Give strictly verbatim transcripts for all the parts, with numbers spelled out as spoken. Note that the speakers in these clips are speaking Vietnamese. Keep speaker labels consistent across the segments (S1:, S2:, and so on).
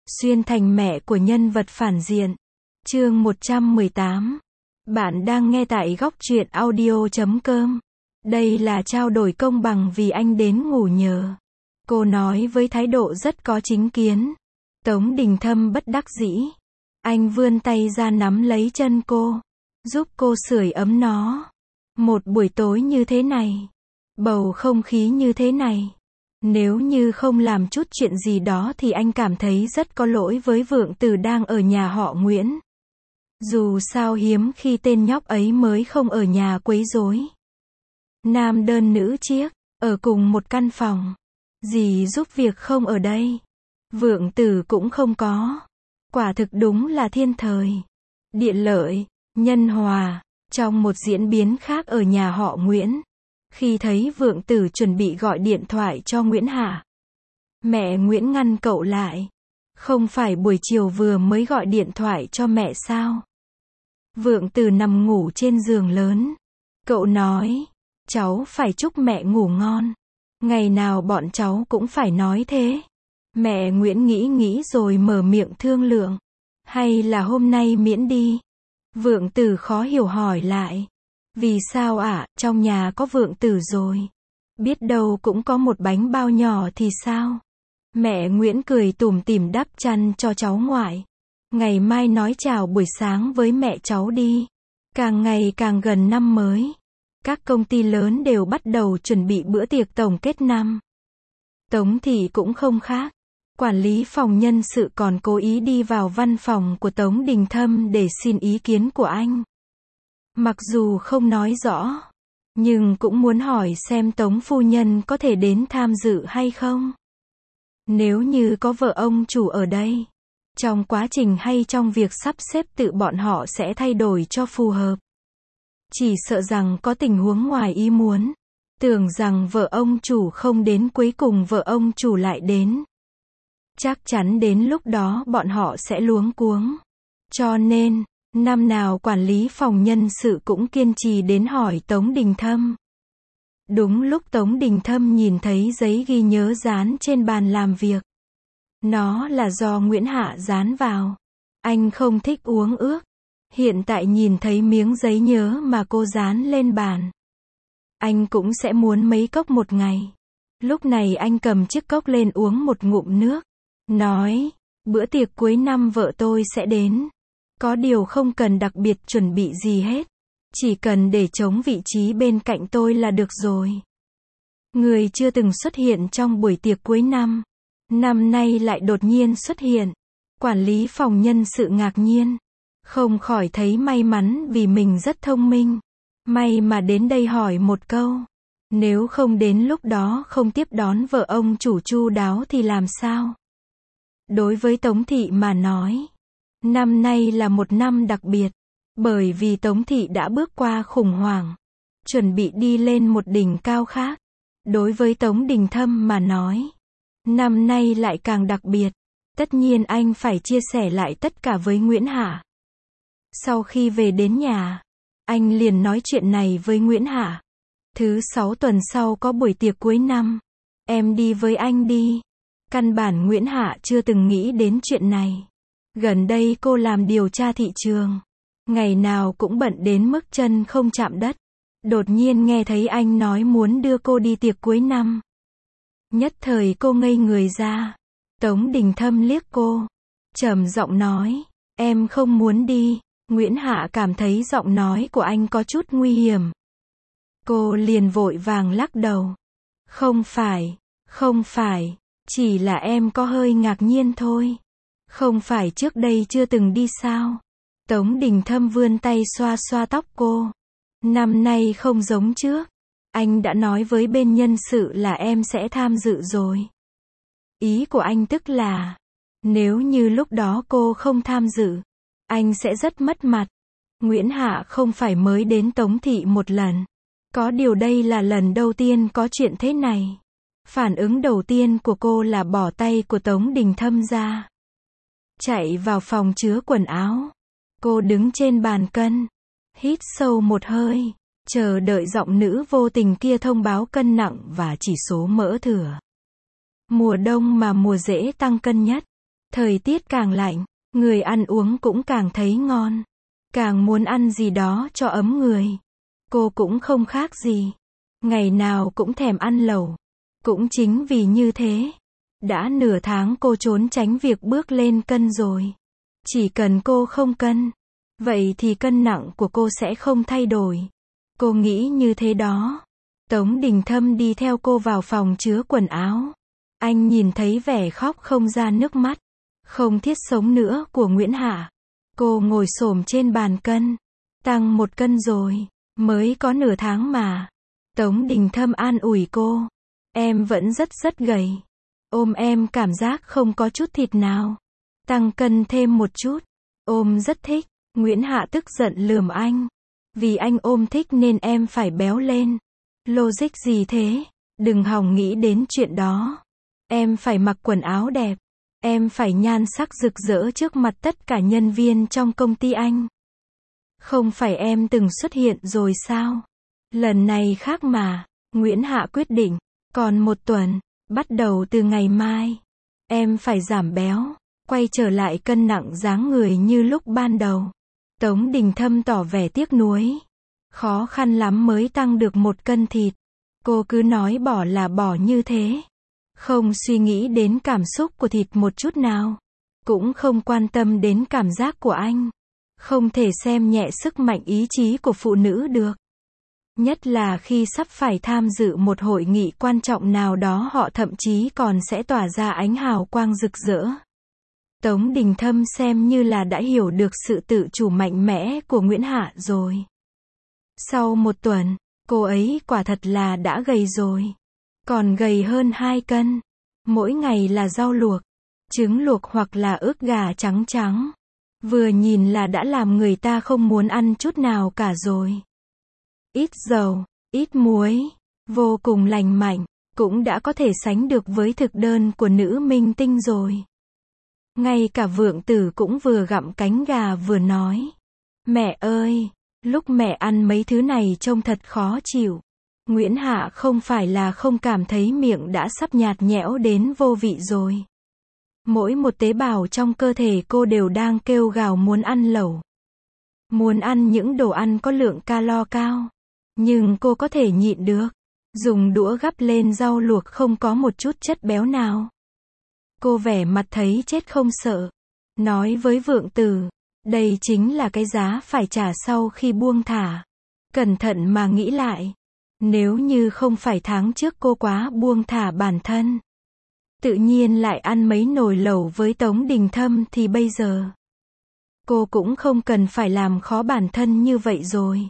S1: Xuyên thành mẹ của nhân vật phản diện. Chương một trăm mười tám. Bạn đang nghe tại góc truyện audio chấm com. Đây là trao đổi công bằng vì anh đến ngủ nhờ. Cô nói với thái độ rất có chính kiến. Tống Đình Thâm bất đắc dĩ. Anh vươn tay ra nắm lấy chân cô, giúp cô sưởi ấm nó. Một buổi tối như thế này, bầu không khí như thế này, nếu như không làm chút chuyện gì đó thì anh cảm thấy rất có lỗi với Vượng Tử đang ở nhà họ Nguyễn. Dù sao hiếm khi tên nhóc ấy mới không ở nhà quấy rối. Nam đơn nữ chiếc, ở cùng một căn phòng. Dì giúp việc không ở đây. Vượng Tử cũng không có. Quả thực đúng là thiên thời, địa lợi, nhân hòa. Trong một diễn biến khác ở nhà họ Nguyễn, khi thấy Vượng Tử chuẩn bị gọi điện thoại cho Nguyễn Hạ, mẹ Nguyễn ngăn cậu lại. Không phải buổi chiều vừa mới gọi điện thoại cho mẹ sao? Vượng Tử nằm ngủ trên giường lớn. Cậu nói, cháu phải chúc mẹ ngủ ngon. Ngày nào bọn cháu cũng phải nói thế. Mẹ Nguyễn nghĩ nghĩ rồi mở miệng thương lượng. Hay là hôm nay miễn đi? Vượng Tử khó hiểu hỏi lại. Vì sao ạ, à? Trong nhà có Vượng Tử rồi. Biết đâu cũng có một bánh bao nhỏ thì sao? Mẹ Nguyễn cười tủm tỉm đắp chăn cho cháu ngoại. Ngày mai nói chào buổi sáng với mẹ cháu đi. Càng ngày càng gần năm mới, các công ty lớn đều bắt đầu chuẩn bị bữa tiệc tổng kết năm. Tống Thị cũng không khác. Quản lý phòng nhân sự còn cố ý đi vào văn phòng của Tống Đình Thâm để xin ý kiến của anh. Mặc dù không nói rõ, nhưng cũng muốn hỏi xem Tống phu nhân có thể đến tham dự hay không. Nếu như có vợ ông chủ ở đây, trong quá trình hay trong việc sắp xếp tự bọn họ sẽ thay đổi cho phù hợp. Chỉ sợ rằng có tình huống ngoài ý muốn. Tưởng rằng vợ ông chủ không đến cuối cùng vợ ông chủ lại đến. Chắc chắn đến lúc đó bọn họ sẽ luống cuống. Cho nên, năm nào quản lý phòng nhân sự cũng kiên trì đến hỏi Tống Đình Thâm. Đúng lúc Tống Đình Thâm nhìn thấy giấy ghi nhớ dán trên bàn làm việc. Nó là do Nguyễn Hạ dán vào. Anh không thích uống ước. Hiện tại nhìn thấy miếng giấy nhớ mà cô dán lên bàn, anh cũng sẽ muốn mấy cốc một ngày. Lúc này anh cầm chiếc cốc lên uống một ngụm nước. Nói, bữa tiệc cuối năm vợ tôi sẽ đến. Có điều không cần đặc biệt chuẩn bị gì hết. Chỉ cần để trống vị trí bên cạnh tôi là được rồi. Người chưa từng xuất hiện trong buổi tiệc cuối năm, năm nay lại đột nhiên xuất hiện. Quản lý phòng nhân sự ngạc nhiên. Không khỏi thấy may mắn vì mình rất thông minh. May mà đến đây hỏi một câu. Nếu không đến lúc đó không tiếp đón vợ ông chủ chu đáo thì làm sao? Đối với Tống Thị mà nói, năm nay là một năm đặc biệt. Bởi vì Tống Thị đã bước qua khủng hoảng, chuẩn bị đi lên một đỉnh cao khác. Đối với Tống Đình Thâm mà nói, năm nay lại càng đặc biệt. Tất nhiên anh phải chia sẻ lại tất cả với Nguyễn Hạ. Sau khi về đến nhà, anh liền nói chuyện này với Nguyễn Hạ. Thứ sáu tuần sau có buổi tiệc cuối năm. Em đi với anh đi. Căn bản Nguyễn Hạ chưa từng nghĩ đến chuyện này. Gần đây cô làm điều tra thị trường. Ngày nào cũng bận đến mức chân không chạm đất. Đột nhiên nghe thấy anh nói muốn đưa cô đi tiệc cuối năm. Nhất thời cô ngây người ra. Tống Đình Thâm liếc cô, trầm giọng nói, em không muốn đi. Nguyễn Hạ cảm thấy giọng nói của anh có chút nguy hiểm. Cô liền vội vàng lắc đầu. Không phải, không phải, chỉ là em có hơi ngạc nhiên thôi. Không phải trước đây chưa từng đi sao? Tống Đình Thâm vươn tay xoa xoa tóc cô. Năm nay không giống trước. Anh đã nói với bên nhân sự là em sẽ tham dự rồi. Ý của anh tức là, nếu như lúc đó cô không tham dự, anh sẽ rất mất mặt. Nguyễn Hạ không phải mới đến Tống Thị một lần. Có điều đây là lần đầu tiên có chuyện thế này. Phản ứng đầu tiên của cô là bỏ tay của Tống Đình Thâm ra. Chạy vào phòng chứa quần áo. Cô đứng trên bàn cân. Hít sâu một hơi. Chờ đợi giọng nữ vô tình kia thông báo cân nặng và chỉ số mỡ thừa. Mùa đông mà mùa dễ tăng cân nhất. Thời tiết càng lạnh, người ăn uống cũng càng thấy ngon. Càng muốn ăn gì đó cho ấm người. Cô cũng không khác gì. Ngày nào cũng thèm ăn lẩu. Cũng chính vì như thế, đã nửa tháng cô trốn tránh việc bước lên cân rồi. Chỉ cần cô không cân, vậy thì cân nặng của cô sẽ không thay đổi. Cô nghĩ như thế đó. Tống Đình Thâm đi theo cô vào phòng chứa quần áo. Anh nhìn thấy vẻ khóc không ra nước mắt, không thiết sống nữa của Nguyễn Hạ. Cô ngồi xổm trên bàn cân. Tăng một cân rồi, mới có nửa tháng mà. Tống Đình Thâm an ủi cô. Em vẫn rất rất gầy. Ôm em cảm giác không có chút thịt nào. Tăng cân thêm một chút. Ôm rất thích. Nguyễn Hạ tức giận lườm anh. Vì anh ôm thích nên em phải béo lên. Logic gì thế? Đừng hòng nghĩ đến chuyện đó. Em phải mặc quần áo đẹp. Em phải nhan sắc rực rỡ trước mặt tất cả nhân viên trong công ty anh. Không phải em từng xuất hiện rồi sao? Lần này khác mà. Nguyễn Hạ quyết định. Còn một tuần, bắt đầu từ ngày mai, em phải giảm béo, quay trở lại cân nặng dáng người như lúc ban đầu. Tống Đình Thâm tỏ vẻ tiếc nuối. Khó khăn lắm mới tăng được một cân thịt. Cô cứ nói bỏ là bỏ như thế. Không suy nghĩ đến cảm xúc của thịt một chút nào. Cũng không quan tâm đến cảm giác của anh. Không thể xem nhẹ sức mạnh ý chí của phụ nữ được. Nhất là khi sắp phải tham dự một hội nghị quan trọng nào đó, họ thậm chí còn sẽ tỏa ra ánh hào quang rực rỡ. Tống Đình Thâm xem như là đã hiểu được sự tự chủ mạnh mẽ của Nguyễn Hạ rồi. Sau một tuần, cô ấy quả thật là đã gầy rồi. Còn gầy hơn hai cân. Mỗi ngày là rau luộc, trứng luộc hoặc là ức gà trắng trắng. Vừa nhìn là đã làm người ta không muốn ăn chút nào cả rồi. Ít dầu, ít muối, vô cùng lành mạnh, cũng đã có thể sánh được với thực đơn của nữ minh tinh rồi. Ngay cả Vượng Tử cũng vừa gặm cánh gà vừa nói. Mẹ ơi, lúc mẹ ăn mấy thứ này trông thật khó chịu. Nguyễn Hạ không phải là không cảm thấy miệng đã sắp nhạt nhẽo đến vô vị rồi. Mỗi một tế bào trong cơ thể cô đều đang kêu gào muốn ăn lẩu. Muốn ăn những đồ ăn có lượng calo cao. Nhưng cô có thể nhịn được. Dùng đũa gắp lên rau luộc không có một chút chất béo nào. Cô vẻ mặt thấy chết không sợ. Nói với Vượng Tử. Đây chính là cái giá phải trả sau khi buông thả. Cẩn thận mà nghĩ lại. Nếu như không phải tháng trước cô quá buông thả bản thân. Tự nhiên lại ăn mấy nồi lẩu với Tống Đình Thâm thì bây giờ. Cô cũng không cần phải làm khó bản thân như vậy rồi.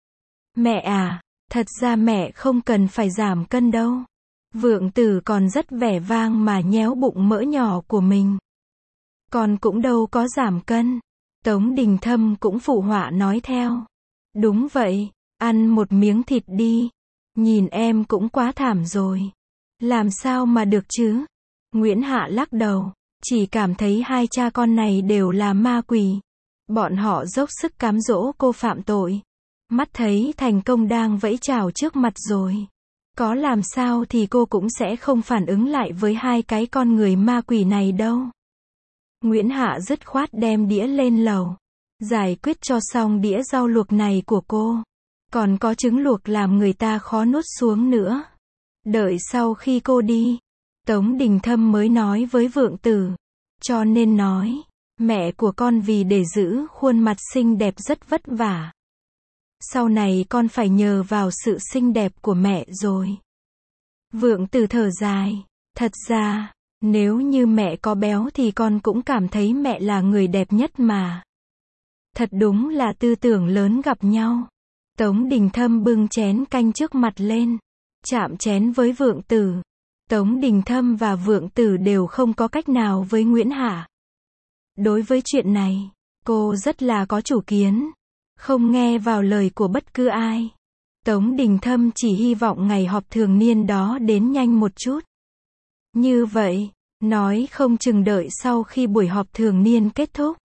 S1: Mẹ à, thật ra mẹ không cần phải giảm cân đâu. Vượng Tử còn rất vẻ vang mà nhéo bụng mỡ nhỏ của mình. Con cũng đâu có giảm cân. Tống Đình Thâm cũng phụ họa nói theo. Đúng vậy, ăn một miếng thịt đi. Nhìn em cũng quá thảm rồi. Làm sao mà được chứ? Nguyễn Hạ lắc đầu, chỉ cảm thấy hai cha con này đều là ma quỷ. Bọn họ dốc sức cám dỗ cô phạm tội. Mắt thấy thành công đang vẫy chào trước mặt rồi. Có làm sao thì cô cũng sẽ không phản ứng lại với hai cái con người ma quỷ này đâu. Nguyễn Hạ dứt khoát đem đĩa lên lầu. Giải quyết cho xong đĩa rau luộc này của cô. Còn có trứng luộc làm người ta khó nuốt xuống nữa. Đợi sau khi cô đi, Tống Đình Thâm mới nói với Vượng Tử. Cho nên nói, mẹ của con vì để giữ khuôn mặt xinh đẹp rất vất vả. Sau này con phải nhờ vào sự xinh đẹp của mẹ rồi. Vượng Tử thở dài. Thật ra, nếu như mẹ có béo thì con cũng cảm thấy mẹ là người đẹp nhất mà. Thật đúng là tư tưởng lớn gặp nhau. Tống Đình Thâm bưng chén canh trước mặt lên. Chạm chén với Vượng Tử. Tống Đình Thâm và Vượng Tử đều không có cách nào với Nguyễn Hạ. Đối với chuyện này, cô rất là có chủ kiến. Không nghe vào lời của bất cứ ai. Tống Đình Thâm chỉ hy vọng ngày họp thường niên đó đến nhanh một chút. Như vậy, nói không chừng đợi sau khi buổi họp thường niên kết thúc,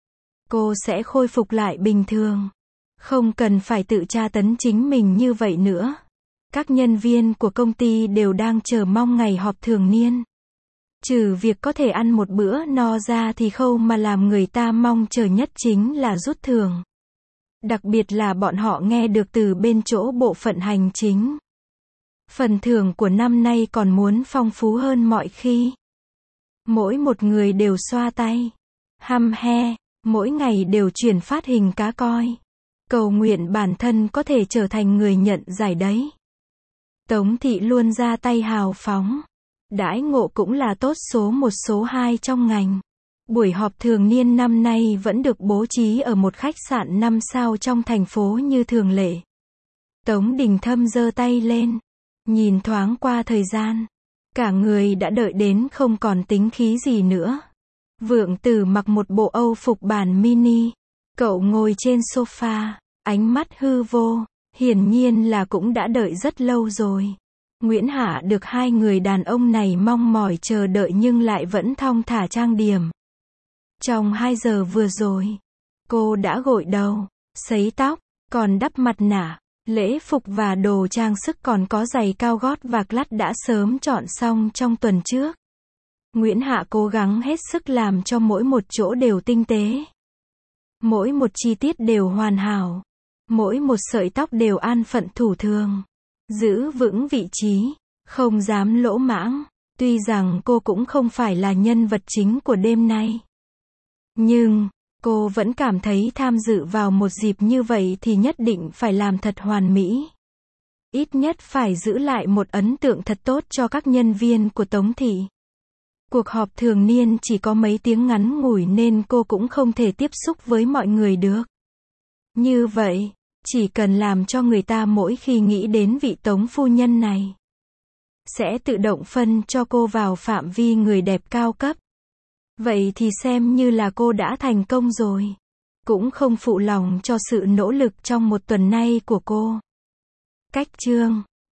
S1: cô sẽ khôi phục lại bình thường. Không cần phải tự tra tấn chính mình như vậy nữa. Các nhân viên của công ty đều đang chờ mong ngày họp thường niên. Trừ việc có thể ăn một bữa no ra thì khâu mà làm người ta mong chờ nhất chính là rút thưởng. Đặc biệt là bọn họ nghe được từ bên chỗ bộ phận hành chính. Phần thưởng của năm nay còn muốn phong phú hơn mọi khi. Mỗi một người đều xoa tay, hăm he, mỗi ngày đều chuyển phát hình cá coi. Cầu nguyện bản thân có thể trở thành người nhận giải đấy. Tống thị luôn ra tay hào phóng. Đãi ngộ cũng là tốt số một số hai trong ngành. Buổi họp thường niên năm nay vẫn được bố trí ở một khách sạn năm sao trong thành phố như thường lệ. Tống Đình Thâm giơ tay lên, nhìn thoáng qua thời gian. Cả người đã đợi đến không còn tính khí gì nữa. Vượng Tử mặc một bộ Âu phục bản mini. Cậu ngồi trên sofa, ánh mắt hư vô, hiển nhiên là cũng đã đợi rất lâu rồi. Nguyễn Hạ được hai người đàn ông này mong mỏi chờ đợi nhưng lại vẫn thong thả trang điểm. Trong hai giờ vừa rồi, cô đã gội đầu, sấy tóc, còn đắp mặt nạ, lễ phục và đồ trang sức còn có giày cao gót và lắt đã sớm chọn xong trong tuần trước. Nguyễn Hạ cố gắng hết sức làm cho mỗi một chỗ đều tinh tế. Mỗi một chi tiết đều hoàn hảo. Mỗi một sợi tóc đều an phận thủ thường. Giữ vững vị trí, không dám lỗ mãng. Tuy rằng cô cũng không phải là nhân vật chính của đêm nay. Nhưng, cô vẫn cảm thấy tham dự vào một dịp như vậy thì nhất định phải làm thật hoàn mỹ. Ít nhất phải giữ lại một ấn tượng thật tốt cho các nhân viên của Tống thị. Cuộc họp thường niên chỉ có mấy tiếng ngắn ngủi nên cô cũng không thể tiếp xúc với mọi người được. Như vậy, chỉ cần làm cho người ta mỗi khi nghĩ đến vị Tống phu nhân này, sẽ tự động phân cho cô vào phạm vi người đẹp cao cấp. Vậy thì xem như là cô đã thành công rồi. Cũng không phụ lòng cho sự nỗ lực trong một tuần nay của cô. Cách chương